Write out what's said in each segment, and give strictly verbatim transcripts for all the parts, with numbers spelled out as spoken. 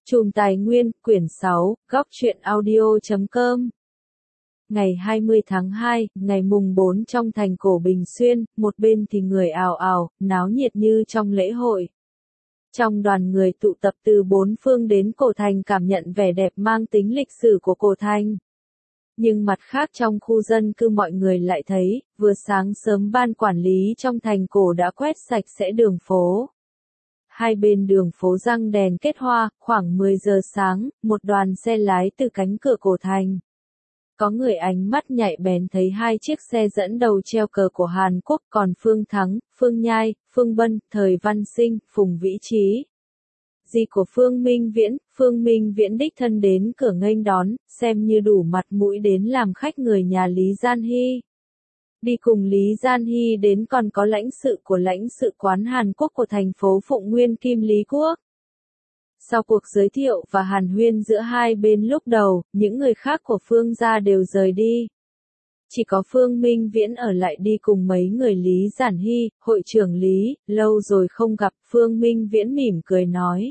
Chùm Tài Nguyên, quyển sáu, góc truyện audio chấm com. Ngày hai mươi tháng hai, ngày mùng bốn trong thành cổ Bình Xuyên, một bên thì người ào ào, náo nhiệt như trong lễ hội. Trong đoàn người tụ tập từ bốn phương đến cổ thành cảm nhận vẻ đẹp mang tính lịch sử của cổ thành. Nhưng mặt khác trong khu dân cư mọi người lại thấy, vừa sáng sớm ban quản lý trong thành cổ đã quét sạch sẽ đường phố. Hai bên đường phố răng đèn kết hoa, khoảng mười giờ sáng, một đoàn xe lái từ cánh cửa cổ thành. Có người ánh mắt nhạy bén thấy hai chiếc xe dẫn đầu treo cờ của Hàn Quốc, còn Phương Thắng, Phương Nhai, Phương Bân, Thời Văn Sinh, Phùng Vĩ Trí. Dì của Phương Minh Viễn, Phương Minh Viễn đích thân đến cửa nghênh đón, xem như đủ mặt mũi đến làm khách người nhà Lý Gian Hy. Đi cùng Lý Gian Hy đến còn có lãnh sự của lãnh sự quán Hàn Quốc của thành phố Phụng Nguyên Kim Lý Quốc. Sau cuộc giới thiệu và hàn huyên giữa hai bên lúc đầu, những người khác của Phương gia đều rời đi. Chỉ có Phương Minh Viễn ở lại đi cùng mấy người Lý Giản Hy, hội trưởng Lý, lâu rồi không gặp. Phương Minh Viễn mỉm cười nói.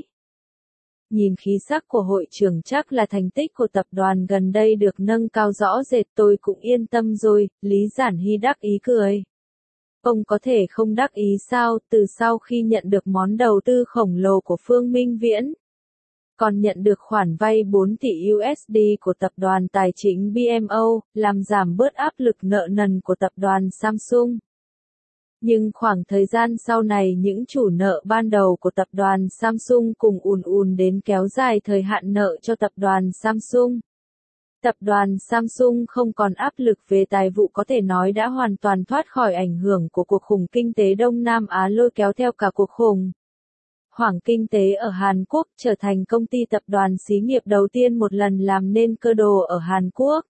Nhìn khí sắc của hội trưởng chắc là thành tích của tập đoàn gần đây được nâng cao rõ rệt, tôi cũng yên tâm rồi. Lý Giản Hy đắc ý cười. Ông có thể không đắc ý sao? Từ sau khi nhận được món đầu tư khổng lồ của Phương Minh Viễn, còn nhận được khoản vay bốn tỷ đô la của tập đoàn tài chính bê em o, làm giảm bớt áp lực nợ nần của tập đoàn Samsung. Nhưng khoảng thời gian sau này những chủ nợ ban đầu của tập đoàn Samsung cùng ùn ùn đến kéo dài thời hạn nợ cho tập đoàn Samsung. Tập đoàn Samsung không còn áp lực về tài vụ, có thể nói đã hoàn toàn thoát khỏi ảnh hưởng của cuộc khủng kinh tế Đông Nam Á lôi kéo theo cả cuộc khủng hoảng kinh tế ở Hàn Quốc, trở thành công ty tập đoàn xí nghiệp đầu tiên một lần làm nên cơ đồ ở Hàn Quốc.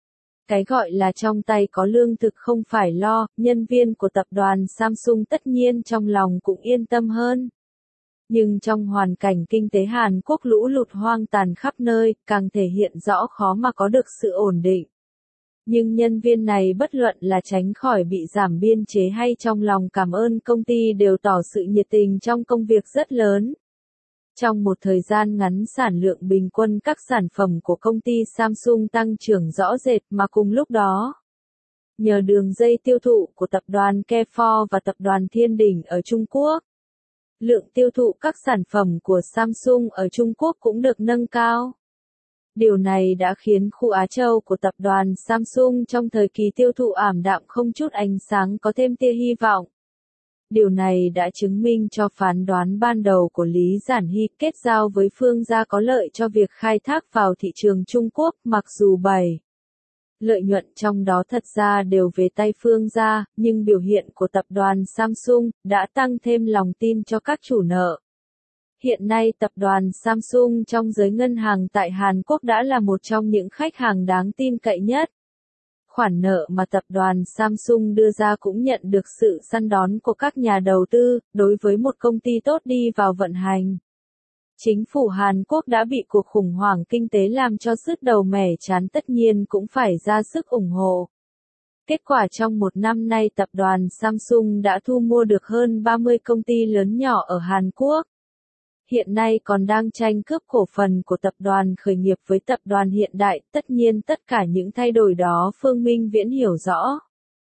Cái gọi là trong tay có lương thực không phải lo, nhân viên của tập đoàn Samsung tất nhiên trong lòng cũng yên tâm hơn. Nhưng trong hoàn cảnh kinh tế Hàn Quốc lũ lụt hoang tàn khắp nơi, càng thể hiện rõ khó mà có được sự ổn định. Nhưng nhân viên này bất luận là tránh khỏi bị giảm biên chế hay trong lòng cảm ơn công ty đều tỏ sự nhiệt tình trong công việc rất lớn. Trong một thời gian ngắn sản lượng bình quân các sản phẩm của công ty Samsung tăng trưởng rõ rệt, mà cùng lúc đó, nhờ đường dây tiêu thụ của tập đoàn Kefor và tập đoàn Thiên Đình ở Trung Quốc, lượng tiêu thụ các sản phẩm của Samsung ở Trung Quốc cũng được nâng cao. Điều này đã khiến khu Á Châu của tập đoàn Samsung trong thời kỳ tiêu thụ ảm đạm không chút ánh sáng có thêm tia hy vọng. Điều này đã chứng minh cho phán đoán ban đầu của Lý Giản Hy kết giao với Phương gia có lợi cho việc khai thác vào thị trường Trung Quốc, mặc dù bảy lợi nhuận trong đó thật ra đều về tay Phương gia, nhưng biểu hiện của tập đoàn Samsung đã tăng thêm lòng tin cho các chủ nợ. Hiện nay tập đoàn Samsung trong giới ngân hàng tại Hàn Quốc đã là một trong những khách hàng đáng tin cậy nhất. Khoản nợ mà tập đoàn Samsung đưa ra cũng nhận được sự săn đón của các nhà đầu tư, đối với một công ty tốt đi vào vận hành. Chính phủ Hàn Quốc đã bị cuộc khủng hoảng kinh tế làm cho sứt đầu mẻ trán, tất nhiên cũng phải ra sức ủng hộ. Kết quả trong một năm nay tập đoàn Samsung đã thu mua được hơn ba mươi công ty lớn nhỏ ở Hàn Quốc. Hiện nay còn đang tranh cướp cổ phần của tập đoàn khởi nghiệp với tập đoàn hiện đại, tất nhiên tất cả những thay đổi đó Phương Minh Viễn hiểu rõ.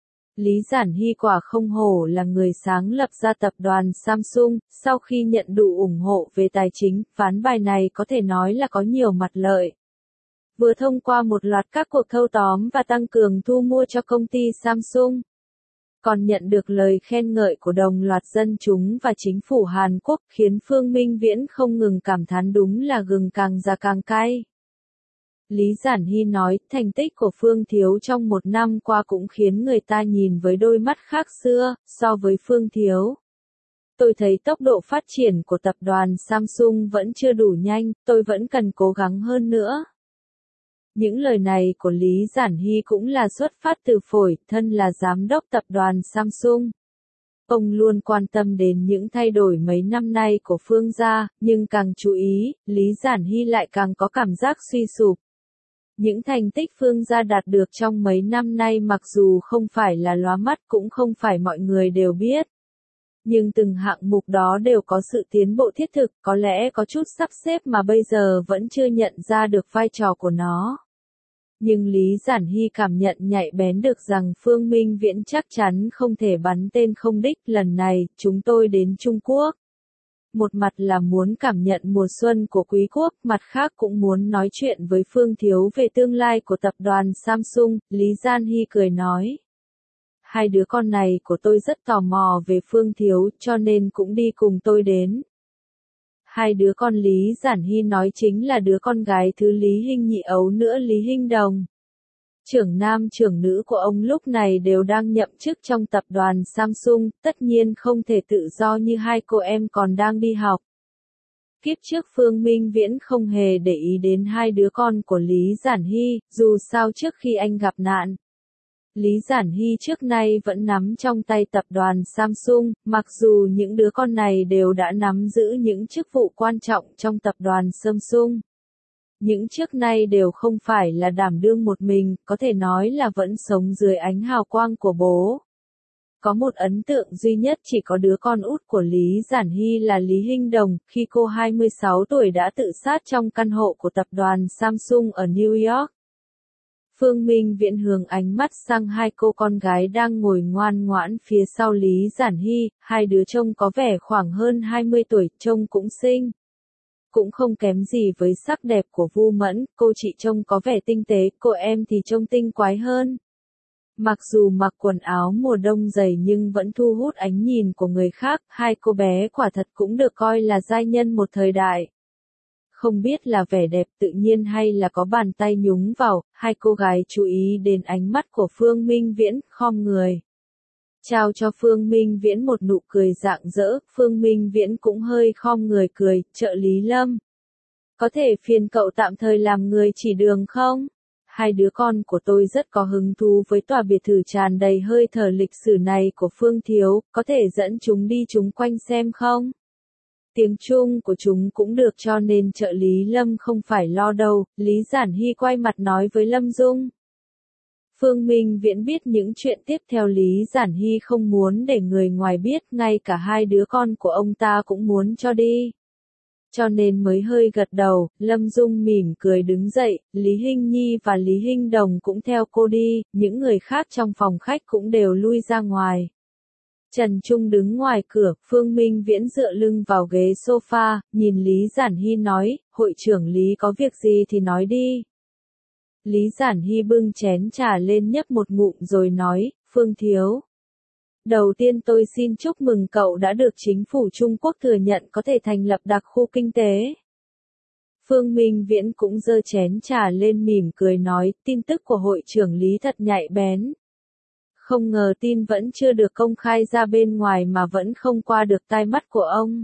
Lý Giản Hy quả không hổ là người sáng lập ra tập đoàn Samsung, sau khi nhận đủ ủng hộ về tài chính, ván bài này có thể nói là có nhiều mặt lợi. Vừa thông qua một loạt các cuộc thâu tóm và tăng cường thu mua cho công ty Samsung, còn nhận được lời khen ngợi của đồng loạt dân chúng và chính phủ Hàn Quốc, khiến Phương Minh Viễn không ngừng cảm thán đúng là gừng càng già càng cay. Lý Giản Hy nói, thành tích của Phương Thiếu trong một năm qua cũng khiến người ta nhìn với đôi mắt khác xưa, so với Phương Thiếu. Tôi thấy tốc độ phát triển của tập đoàn Samsung vẫn chưa đủ nhanh, tôi vẫn cần cố gắng hơn nữa. Những lời này của Lý Giản Hy cũng là xuất phát từ phổi, thân là giám đốc tập đoàn Samsung. Ông luôn quan tâm đến những thay đổi mấy năm nay của Phương gia, nhưng càng chú ý, Lý Giản Hy lại càng có cảm giác suy sụp. Những thành tích Phương gia đạt được trong mấy năm nay mặc dù không phải là lóa mắt, cũng không phải mọi người đều biết. Nhưng từng hạng mục đó đều có sự tiến bộ thiết thực, có lẽ có chút sắp xếp mà bây giờ vẫn chưa nhận ra được vai trò của nó. Nhưng Lý Giản Hy cảm nhận nhạy bén được rằng Phương Minh Viễn chắc chắn không thể bắn tên không đích. Lần này, chúng tôi đến Trung Quốc. Một mặt là muốn cảm nhận mùa xuân của quý quốc, mặt khác cũng muốn nói chuyện với Phương Thiếu về tương lai của tập đoàn Samsung, Lý Giản Hy cười nói. Hai đứa con này của tôi rất tò mò về Phương Thiếu, cho nên cũng đi cùng tôi đến. Hai đứa con Lý Giản Hy nói chính là đứa con gái thứ Lý Hinh nhị ấu nữa Lý Hinh Đồng. Trưởng nam trưởng nữ của ông lúc này đều đang nhậm chức trong tập đoàn Samsung, tất nhiên không thể tự do như hai cô em còn đang đi học. Kiếp trước Phương Minh Viễn không hề để ý đến hai đứa con của Lý Giản Hy, dù sao trước khi anh gặp nạn. Lý Giản Hy trước nay vẫn nắm trong tay tập đoàn Samsung, mặc dù những đứa con này đều đã nắm giữ những chức vụ quan trọng trong tập đoàn Samsung. Những trước nay đều không phải là đảm đương một mình, có thể nói là vẫn sống dưới ánh hào quang của bố. Có một ấn tượng duy nhất chỉ có đứa con út của Lý Giản Hy là Lý Hinh Đồng, khi cô hai mươi sáu tuổi đã tự sát trong căn hộ của tập đoàn Samsung ở New York. Phương Minh Viễn hướng ánh mắt sang hai cô con gái đang ngồi ngoan ngoãn phía sau Lý Giản Hy, hai đứa trông có vẻ khoảng hơn hai mươi tuổi, trông cũng xinh. Cũng không kém gì với sắc đẹp của Vu Mẫn, cô chị trông có vẻ tinh tế, cô em thì trông tinh quái hơn. Mặc dù mặc quần áo mùa đông dày nhưng vẫn thu hút ánh nhìn của người khác, hai cô bé quả thật cũng được coi là giai nhân một thời đại. Không biết là vẻ đẹp tự nhiên hay là có bàn tay nhúng vào, hai cô gái chú ý đến ánh mắt của Phương Minh Viễn, khom người. Trao cho Phương Minh Viễn một nụ cười rạng rỡ, Phương Minh Viễn cũng hơi khom người cười, trợ lý Lâm. Có thể phiền cậu tạm thời làm người chỉ đường không? Hai đứa con của tôi rất có hứng thú với tòa biệt thự tràn đầy hơi thở lịch sử này của Phương Thiếu, có thể dẫn chúng đi chúng quanh xem không? Tiếng Trung của chúng cũng được cho nên trợ lý Lâm không phải lo đâu, Lý Giản Hy quay mặt nói với Lâm Dung. Phương Minh Viễn biết những chuyện tiếp theo Lý Giản Hy không muốn để người ngoài biết, ngay cả hai đứa con của ông ta cũng muốn cho đi. Cho nên mới hơi gật đầu, Lâm Dung mỉm cười đứng dậy, Lý Hinh Nhi và Lý Hinh Đồng cũng theo cô đi, những người khác trong phòng khách cũng đều lui ra ngoài. Trần Trung đứng ngoài cửa, Phương Minh Viễn dựa lưng vào ghế sofa, nhìn Lý Giản Hy nói, hội trưởng Lý có việc gì thì nói đi. Lý Giản Hy bưng chén trà lên nhấp một ngụm rồi nói, Phương Thiếu. Đầu tiên tôi xin chúc mừng cậu đã được chính phủ Trung Quốc thừa nhận có thể thành lập đặc khu kinh tế. Phương Minh Viễn cũng giơ chén trà lên mỉm cười nói, tin tức của hội trưởng Lý thật nhạy bén. Không ngờ tin vẫn chưa được công khai ra bên ngoài mà vẫn không qua được tai mắt của ông.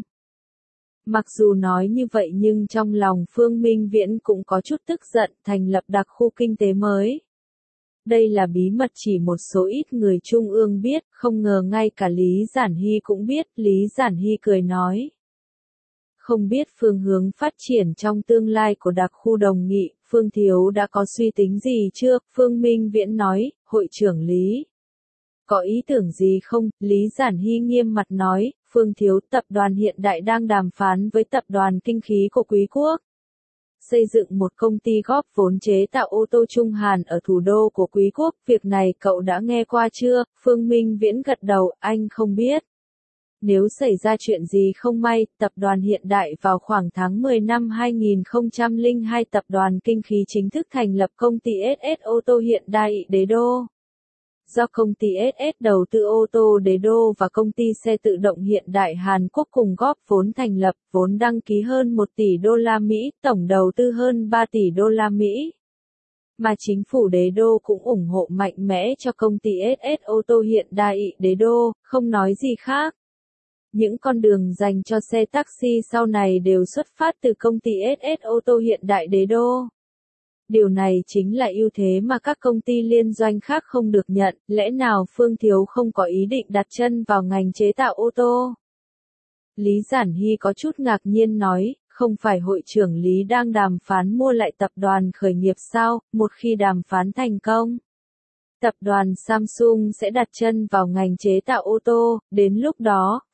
Mặc dù nói như vậy nhưng trong lòng Phương Minh Viễn cũng có chút tức giận, thành lập đặc khu kinh tế mới. Đây là bí mật chỉ một số ít người Trung ương biết, không ngờ ngay cả Lý Giản Hy cũng biết, Lý Giản Hy cười nói. Không biết phương hướng phát triển trong tương lai của đặc khu Đồng Nghị, Phương Thiếu đã có suy tính gì chưa? Phương Minh Viễn nói, hội trưởng Lý. Có ý tưởng gì không? Lý Giản Hy nghiêm mặt nói, Phương Thiếu, tập đoàn Hiện Đại đang đàm phán với tập đoàn Kinh khí của Quý quốc. Xây dựng một công ty góp vốn chế tạo ô tô Trung Hàn ở thủ đô của Quý quốc, việc này cậu đã nghe qua chưa? Phương Minh Viễn gật đầu, anh không biết. Nếu xảy ra chuyện gì không may, tập đoàn Hiện Đại vào khoảng tháng mười năm hai nghìn không trăm lẻ hai tập đoàn Kinh khí chính thức thành lập công ty ét ét ô tô Hiện Đại Đế Đô. Do công ty ét ét đầu tư ô tô Đế Đô và công ty xe tự động Hiện Đại Hàn Quốc cùng góp vốn thành lập, vốn đăng ký hơn một tỷ đô la Mỹ, tổng đầu tư hơn ba tỷ đô la Mỹ. Mà chính phủ Đế Đô cũng ủng hộ mạnh mẽ cho công ty ét ét ô tô Hiện Đại Đế Đô, không nói gì khác. Những con đường dành cho xe taxi sau này đều xuất phát từ công ty ét ét ô tô Hiện Đại Đế Đô. Điều này chính là ưu thế mà các công ty liên doanh khác không được nhận, lẽ nào Phương Thiếu không có ý định đặt chân vào ngành chế tạo ô tô? Lý Giản Hy có chút ngạc nhiên nói, không phải hội trưởng Lý đang đàm phán mua lại tập đoàn khởi nghiệp sao, một khi đàm phán thành công. Tập đoàn Samsung sẽ đặt chân vào ngành chế tạo ô tô, đến lúc đó,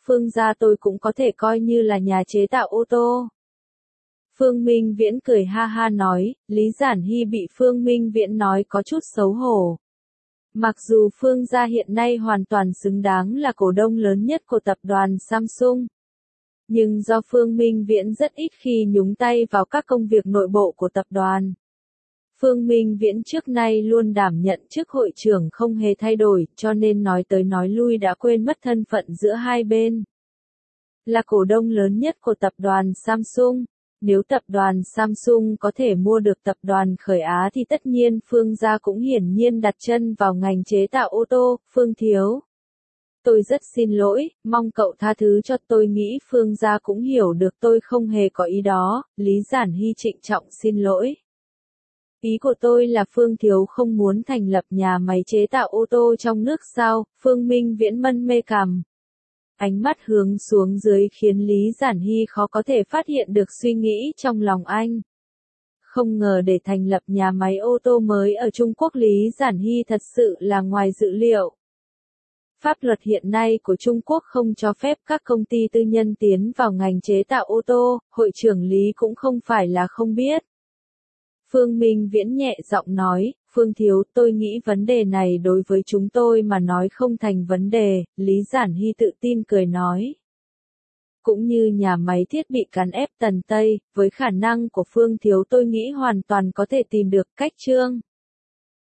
Phương gia tôi cũng có thể coi như là nhà chế tạo ô tô. Phương Minh Viễn cười ha ha nói, Lý Giản Hy bị Phương Minh Viễn nói có chút xấu hổ. Mặc dù Phương gia hiện nay hoàn toàn xứng đáng là cổ đông lớn nhất của tập đoàn Samsung. Nhưng do Phương Minh Viễn rất ít khi nhúng tay vào các công việc nội bộ của tập đoàn. Phương Minh Viễn trước nay luôn đảm nhận chức hội trưởng không hề thay đổi, cho nên nói tới nói lui đã quên mất thân phận giữa hai bên. Là cổ đông lớn nhất của tập đoàn Samsung. Nếu tập đoàn Samsung có thể mua được tập đoàn Khởi Á thì tất nhiên Phương gia cũng hiển nhiên đặt chân vào ngành chế tạo ô tô. Phương thiếu. Tôi rất xin lỗi, mong cậu tha thứ cho, tôi nghĩ Phương gia cũng hiểu được tôi không hề có ý đó. Lý Giản Hy trịnh trọng xin lỗi. Ý của tôi là Phương thiếu không muốn thành lập nhà máy chế tạo ô tô trong nước sao? Phương Minh Viễn mân mê cằm. Ánh mắt hướng xuống dưới khiến Lý Giản Hy khó có thể phát hiện được suy nghĩ trong lòng anh. Không ngờ để thành lập nhà máy ô tô mới ở Trung Quốc, Lý Giản Hy thật sự là ngoài dự liệu. Pháp luật hiện nay của Trung Quốc không cho phép các công ty tư nhân tiến vào ngành chế tạo ô tô, hội trưởng Lý cũng không phải là không biết. Phương Minh Viễn nhẹ giọng nói, Phương thiếu, tôi nghĩ vấn đề này đối với chúng tôi mà nói không thành vấn đề, Lý Giản Hy tự tin cười nói. Cũng như nhà máy thiết bị cán ép Tần Tây, với khả năng của Phương thiếu tôi nghĩ hoàn toàn có thể tìm được cách trương.